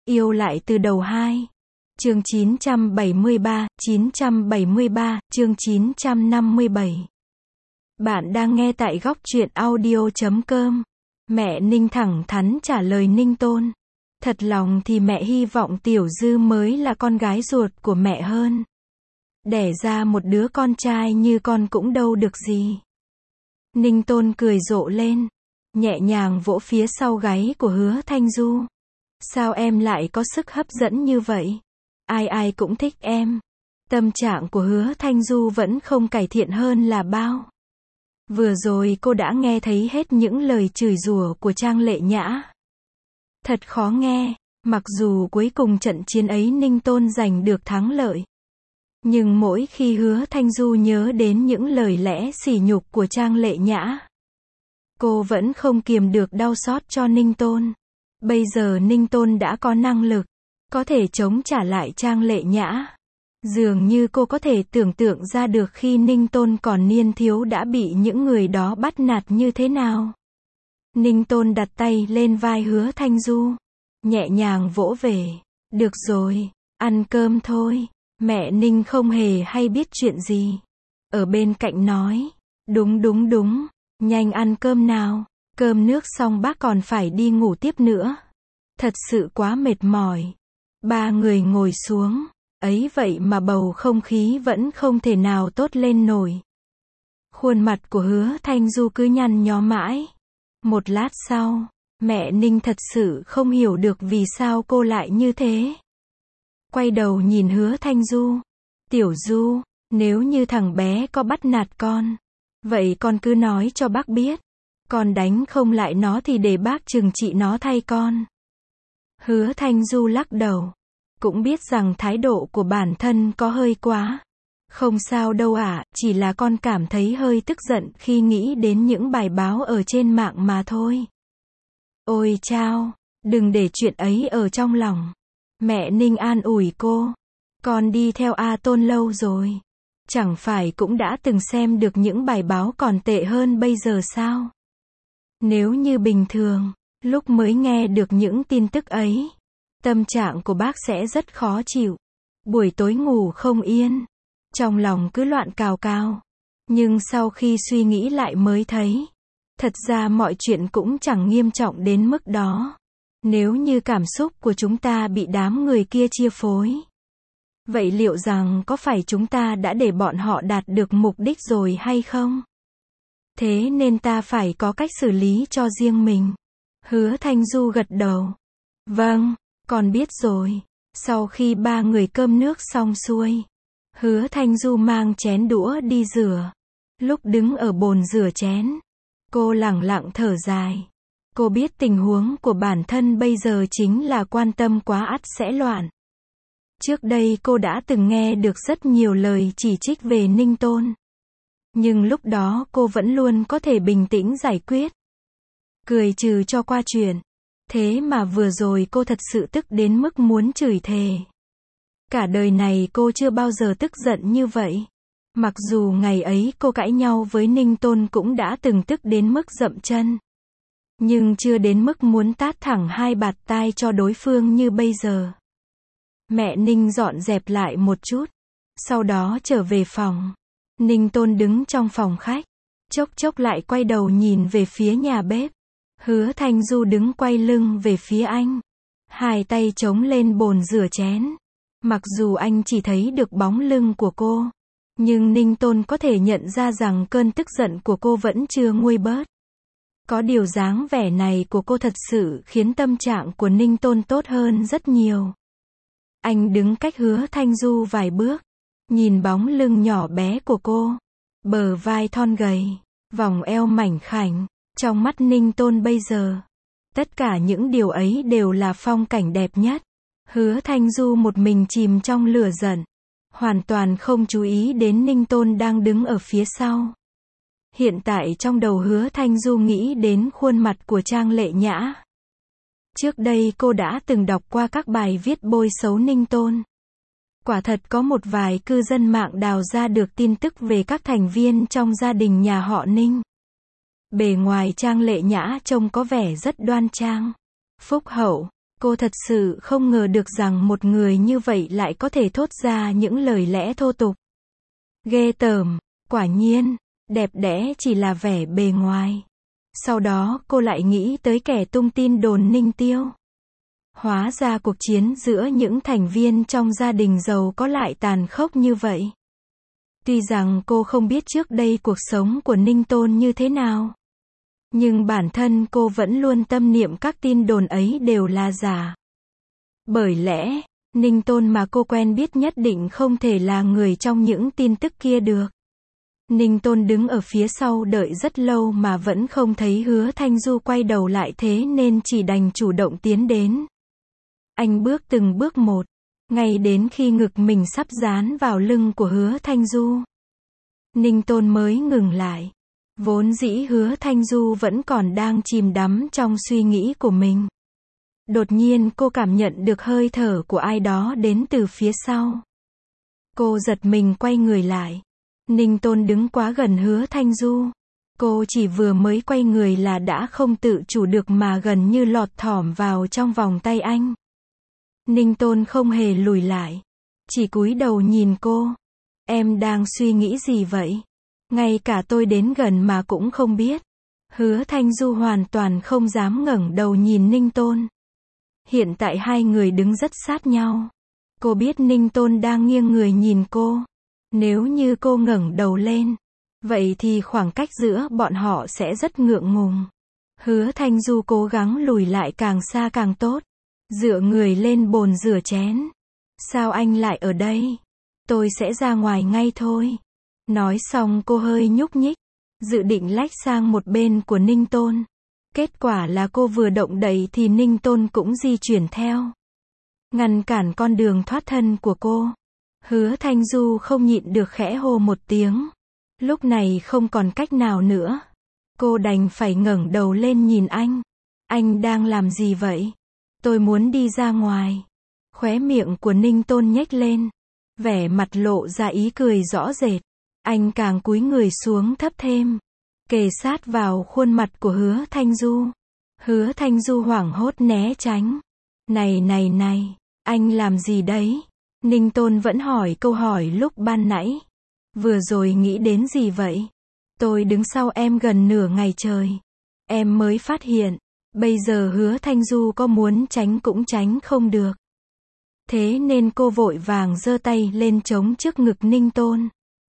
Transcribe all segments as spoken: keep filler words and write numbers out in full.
Yêu lại từ đầu hai. Chương chín trăm bảy mươi ba, chín trăm bảy mươi ba, chương chín trăm năm mươi bảy. Bạn đang nghe tại góc truyện audio chấm com. Mẹ Ninh thẳng thắn trả lời Ninh Tôn. Thật lòng thì mẹ hy vọng Tiểu Dư mới là con gái ruột của mẹ hơn. Đẻ ra một đứa con trai như con cũng đâu được gì. Ninh Tôn cười rộ lên, nhẹ nhàng vỗ phía sau gáy của Hứa Thanh Du. Sao em lại có sức hấp dẫn như vậy? Ai ai cũng thích em. Tâm trạng của Hứa Thanh Du vẫn không cải thiện hơn là bao. Vừa rồi cô đã nghe thấy hết những lời chửi rủa của Trang Lệ Nhã. Thật khó nghe, mặc dù cuối cùng trận chiến ấy Ninh Tôn giành được thắng lợi. Nhưng mỗi khi Hứa Thanh Du nhớ đến những lời lẽ sỉ nhục của Trang Lệ Nhã, cô vẫn không kiềm được đau xót cho Ninh Tôn. Bây giờ Ninh Tôn đã có năng lực, có thể chống trả lại Trang Lệ Nhã. Dường như cô có thể tưởng tượng ra được khi Ninh Tôn còn niên thiếu đã bị những người đó bắt nạt như thế nào. Ninh Tôn đặt tay lên vai Hứa Thanh Du, nhẹ nhàng vỗ về. Được rồi, ăn cơm thôi. Mẹ Ninh không hề hay biết chuyện gì. Ở bên cạnh nói, đúng đúng đúng, nhanh ăn cơm nào. Cơm nước xong bác còn phải đi ngủ tiếp nữa. Thật sự quá mệt mỏi. Ba người ngồi xuống, ấy vậy mà bầu không khí vẫn không thể nào tốt lên nổi. Khuôn mặt của Hứa Thanh Du cứ nhăn nhó mãi. Một lát sau, mẹ Ninh thật sự không hiểu được vì sao cô lại như thế. Quay đầu nhìn Hứa Thanh Du. Tiểu Du, nếu như thằng bé có bắt nạt con, vậy con cứ nói cho bác biết. Con đánh không lại nó thì để bác trừng trị nó thay con. Hứa Thanh Du lắc đầu. Cũng biết rằng thái độ của bản thân có hơi quá. Không sao đâu ạ, chỉ là con cảm thấy hơi tức giận khi nghĩ đến những bài báo ở trên mạng mà thôi. Ôi chao, đừng để chuyện ấy ở trong lòng. Mẹ Ninh an ủi cô. Con đi theo A Tôn lâu rồi. Chẳng phải cũng đã từng xem được những bài báo còn tệ hơn bây giờ sao? Nếu như bình thường, lúc mới nghe được những tin tức ấy, tâm trạng của bác sẽ rất khó chịu. Buổi tối ngủ không yên, trong lòng cứ loạn cào cào. Nhưng sau khi suy nghĩ lại mới thấy, thật ra mọi chuyện cũng chẳng nghiêm trọng đến mức đó. Nếu như cảm xúc của chúng ta bị đám người kia chia phối, vậy liệu rằng có phải chúng ta đã để bọn họ đạt được mục đích rồi hay không? Thế nên ta phải có cách xử lý cho riêng mình. Hứa Thanh Du gật đầu. Vâng, con biết rồi. Sau khi ba người cơm nước xong xuôi, Hứa Thanh Du mang chén đũa đi rửa. Lúc đứng ở bồn rửa chén, cô lẳng lặng thở dài. Cô biết tình huống của bản thân bây giờ chính là quan tâm quá ắt sẽ loạn. Trước đây cô đã từng nghe được rất nhiều lời chỉ trích về Ninh Tôn. Nhưng lúc đó cô vẫn luôn có thể bình tĩnh giải quyết. Cười trừ cho qua chuyện. Thế mà vừa rồi cô thật sự tức đến mức muốn chửi thề. Cả đời này cô chưa bao giờ tức giận như vậy. Mặc dù ngày ấy cô cãi nhau với Ninh Tôn cũng đã từng tức đến mức dậm chân. Nhưng chưa đến mức muốn tát thẳng hai bạt tai cho đối phương như bây giờ. Mẹ Ninh dọn dẹp lại một chút. Sau đó trở về phòng. Ninh Tôn đứng trong phòng khách. Chốc chốc lại quay đầu nhìn về phía nhà bếp. Hứa Thanh Du đứng quay lưng về phía anh. Hai tay chống lên bồn rửa chén. Mặc dù anh chỉ thấy được bóng lưng của cô, nhưng Ninh Tôn có thể nhận ra rằng cơn tức giận của cô vẫn chưa nguôi bớt. Có điều dáng vẻ này của cô thật sự khiến tâm trạng của Ninh Tôn tốt hơn rất nhiều. Anh đứng cách Hứa Thanh Du vài bước, nhìn bóng lưng nhỏ bé của cô, bờ vai thon gầy, vòng eo mảnh khảnh. Trong mắt Ninh Tôn bây giờ, tất cả những điều ấy đều là phong cảnh đẹp nhất. Hứa Thanh Du một mình chìm trong lửa giận, hoàn toàn không chú ý đến Ninh Tôn đang đứng ở phía sau. Hiện tại trong đầu Hứa Thanh Du nghĩ đến khuôn mặt của Trang Lệ Nhã. Trước đây cô đã từng đọc qua các bài viết bôi xấu Ninh Tôn. Quả thật có một vài cư dân mạng đào ra được tin tức về các thành viên trong gia đình nhà họ Ninh. Bề ngoài Trang Lệ Nhã trông có vẻ rất đoan trang, phúc hậu, Cô thật sự không ngờ được rằng một người như vậy lại có thể thốt ra những lời lẽ thô tục. Ghê tởm, quả nhiên, đẹp đẽ chỉ là vẻ bề ngoài. Sau đó cô lại nghĩ tới kẻ tung tin đồn Ninh Tiêu. Hóa ra cuộc chiến giữa những thành viên trong gia đình giàu có lại tàn khốc như vậy. Tuy rằng cô không biết trước đây cuộc sống của Ninh Tôn như thế nào, nhưng bản thân cô vẫn luôn tâm niệm các tin đồn ấy đều là giả. Bởi lẽ, Ninh Tôn mà cô quen biết nhất định không thể là người trong những tin tức kia được. Ninh Tôn đứng ở phía sau đợi rất lâu mà vẫn không thấy Hứa Thanh Du quay đầu lại, thế nên chỉ đành chủ động tiến đến. Anh bước từng bước một, ngay đến khi ngực mình sắp dán vào lưng của Hứa Thanh Du, Ninh Tôn mới ngừng lại. Vốn dĩ Hứa Thanh Du vẫn còn đang chìm đắm trong suy nghĩ của mình. Đột nhiên cô cảm nhận được hơi thở của ai đó đến từ phía sau. Cô giật mình quay người lại. Ninh Tôn đứng quá gần Hứa Thanh Du. Cô chỉ vừa mới quay người là đã không tự chủ được mà gần như lọt thỏm vào trong vòng tay anh. Ninh Tôn không hề lùi lại, chỉ cúi đầu nhìn cô. Em đang suy nghĩ gì vậy? Ngay cả tôi đến gần mà cũng không biết. Hứa Thanh Du hoàn toàn không dám ngẩng đầu nhìn Ninh Tôn. Hiện tại hai người đứng rất sát nhau. Cô biết Ninh Tôn đang nghiêng người nhìn cô. Nếu như cô ngẩng đầu lên, vậy thì khoảng cách giữa bọn họ sẽ rất ngượng ngùng. Hứa Thanh Du cố gắng lùi lại càng xa càng tốt. Dựa người lên bồn rửa chén. Sao anh lại ở đây? Tôi sẽ ra ngoài ngay thôi. Nói xong cô hơi nhúc nhích, dự định lách sang một bên của Ninh Tôn. Kết quả là cô vừa động đậy thì Ninh Tôn cũng di chuyển theo, ngăn cản con đường thoát thân của cô. Hứa Thanh Du không nhịn được khẽ hô một tiếng. Lúc này không còn cách nào nữa. Cô đành phải ngẩng đầu lên nhìn anh. Anh đang làm gì vậy? Tôi muốn đi ra ngoài. Khóe miệng của Ninh Tôn nhếch lên, vẻ mặt lộ ra ý cười rõ rệt. Anh càng cúi người xuống thấp thêm, kề sát vào khuôn mặt của Hứa Thanh Du. Hứa Thanh Du hoảng hốt né tránh. Này này này, anh làm gì đấy? Ninh Tôn vẫn hỏi câu hỏi lúc ban nãy. Vừa rồi nghĩ đến gì vậy? Tôi đứng sau em gần nửa ngày trời. Em mới phát hiện. Bây giờ Hứa Thanh Du có muốn tránh cũng tránh không được. Thế nên cô vội vàng giơ tay lên chống trước ngực Ninh Tôn.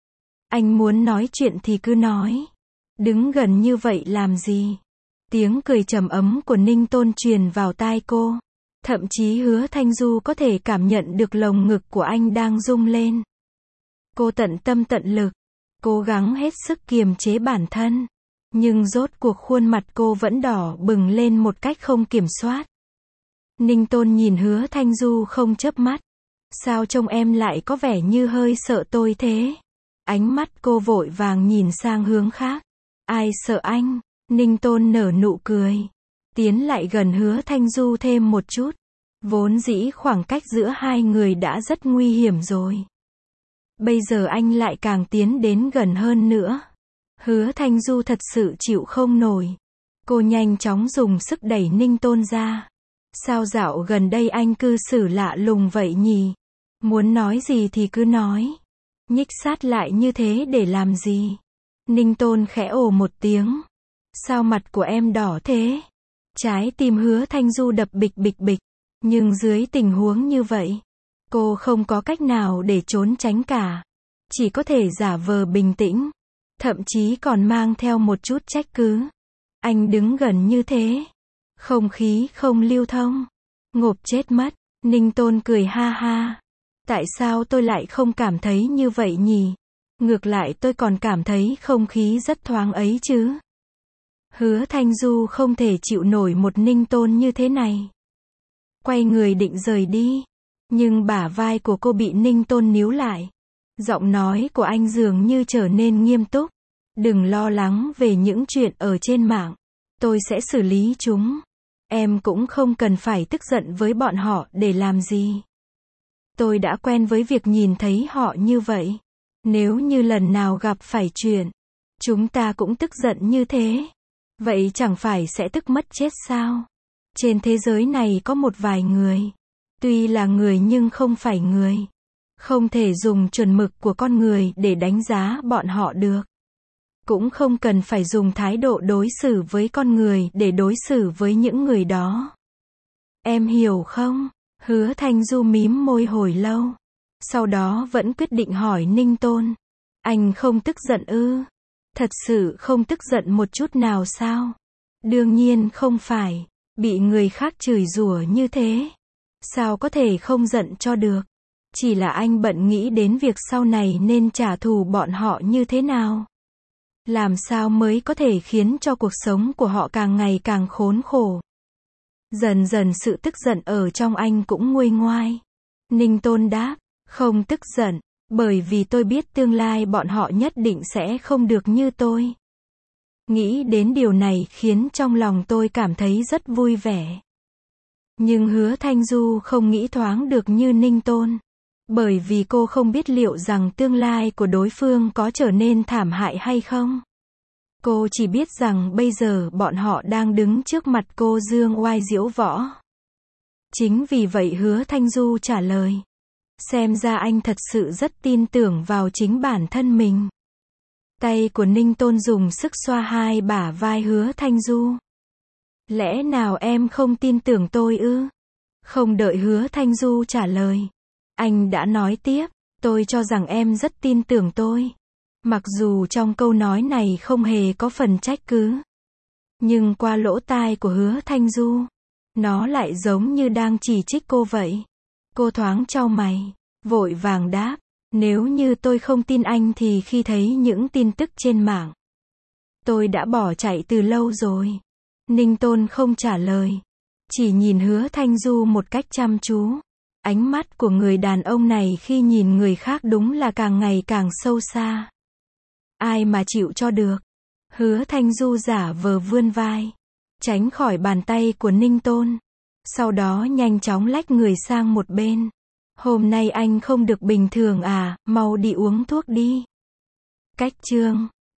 Anh muốn nói chuyện thì cứ nói. Đứng gần như vậy làm gì? Tiếng cười trầm ấm của Ninh Tôn truyền vào tai cô. Thậm chí Hứa Thanh Du có thể cảm nhận được lồng ngực của anh đang rung lên. Cô tận tâm tận lực, cố gắng hết sức kiềm chế bản thân. Nhưng rốt cuộc khuôn mặt cô vẫn đỏ bừng lên một cách không kiểm soát. Ninh Tôn nhìn Hứa Thanh Du không chớp mắt. Sao trông em lại có vẻ như hơi sợ tôi thế? Ánh mắt cô vội vàng nhìn sang hướng khác. Ai sợ anh? Ninh Tôn nở nụ cười, tiến lại gần Hứa Thanh Du thêm một chút. Vốn dĩ khoảng cách giữa hai người đã rất nguy hiểm rồi. Bây giờ anh lại càng tiến đến gần hơn nữa. Hứa Thanh Du thật sự chịu không nổi. Cô nhanh chóng dùng sức đẩy Ninh Tôn ra. Sao dạo gần đây anh cư xử lạ lùng vậy nhỉ? Muốn nói gì thì cứ nói. Nhích sát lại như thế để làm gì? Ninh Tôn khẽ ồ một tiếng. Sao mặt của em đỏ thế? Trái tim Hứa Thanh Du đập bịch bịch bịch. Nhưng dưới tình huống như vậy, cô không có cách nào để trốn tránh cả. Chỉ có thể giả vờ bình tĩnh. Thậm chí còn mang theo một chút trách cứ. Anh đứng gần như thế. Không khí không lưu thông. Ngộp chết mất. Ninh Tôn cười ha ha. Tại sao tôi lại không cảm thấy như vậy nhỉ? Ngược lại tôi còn cảm thấy không khí rất thoáng ấy chứ. Hứa Thanh Du không thể chịu nổi một Ninh Tôn như thế này. Quay người định rời đi. Nhưng bả vai của cô bị Ninh Tôn níu lại. Giọng nói của anh dường như trở nên nghiêm túc. Đừng lo lắng về những chuyện ở trên mạng. Tôi sẽ xử lý chúng. Em cũng không cần phải tức giận với bọn họ để làm gì. Tôi đã quen với việc nhìn thấy họ như vậy. Nếu như lần nào gặp phải chuyện, chúng ta cũng tức giận như thế, vậy chẳng phải sẽ tức mất chết sao? Trên thế giới này có một vài người. Tuy là người nhưng không phải người. Không thể dùng chuẩn mực của con người để đánh giá bọn họ được. Cũng không cần phải dùng thái độ đối xử với con người để đối xử với những người đó. Em hiểu không? Hứa Thanh Du mím môi hồi lâu. Sau đó vẫn quyết định hỏi Ninh Tôn. Anh không tức giận ư? Thật sự không tức giận một chút nào sao? Đương nhiên không phải. Bị người khác chửi rủa như thế. Sao có thể không giận cho được? Chỉ là anh bận nghĩ đến việc sau này nên trả thù bọn họ như thế nào. Làm sao mới có thể khiến cho cuộc sống của họ càng ngày càng khốn khổ. Dần dần sự tức giận ở trong anh cũng nguôi ngoai. Ninh Tôn đáp, không tức giận, bởi vì tôi biết tương lai bọn họ nhất định sẽ không được như tôi. Nghĩ đến điều này khiến trong lòng tôi cảm thấy rất vui vẻ. Nhưng Hứa Thanh Du không nghĩ thoáng được như Ninh Tôn. Bởi vì cô không biết liệu rằng tương lai của đối phương có trở nên thảm hại hay không. Cô chỉ biết rằng bây giờ bọn họ đang đứng trước mặt cô dương oai diễu võ. Chính vì vậy Hứa Thanh Du trả lời. Xem ra anh thật sự rất tin tưởng vào chính bản thân mình. Tay của Ninh Tôn dùng sức xoa hai bả vai Hứa Thanh Du. Lẽ nào em không tin tưởng tôi ư? Không đợi Hứa Thanh Du trả lời. Anh đã nói tiếp, tôi cho rằng em rất tin tưởng tôi. Mặc dù trong câu nói này không hề có phần trách cứ. Nhưng qua lỗ tai của Hứa Thanh Du, nó lại giống như đang chỉ trích cô vậy. Cô thoáng chau mày, vội vàng đáp, nếu như tôi không tin anh thì khi thấy những tin tức trên mạng, tôi đã bỏ chạy từ lâu rồi. Ninh Tôn không trả lời, chỉ nhìn Hứa Thanh Du một cách chăm chú. Ánh mắt của người đàn ông này khi nhìn người khác đúng là càng ngày càng sâu xa. Ai mà chịu cho được. Hứa Thanh Du giả vờ vươn vai, tránh khỏi bàn tay của Ninh Tôn. Sau đó nhanh chóng lách người sang một bên. Hôm nay anh không được bình thường à, mau đi uống thuốc đi. Cách chương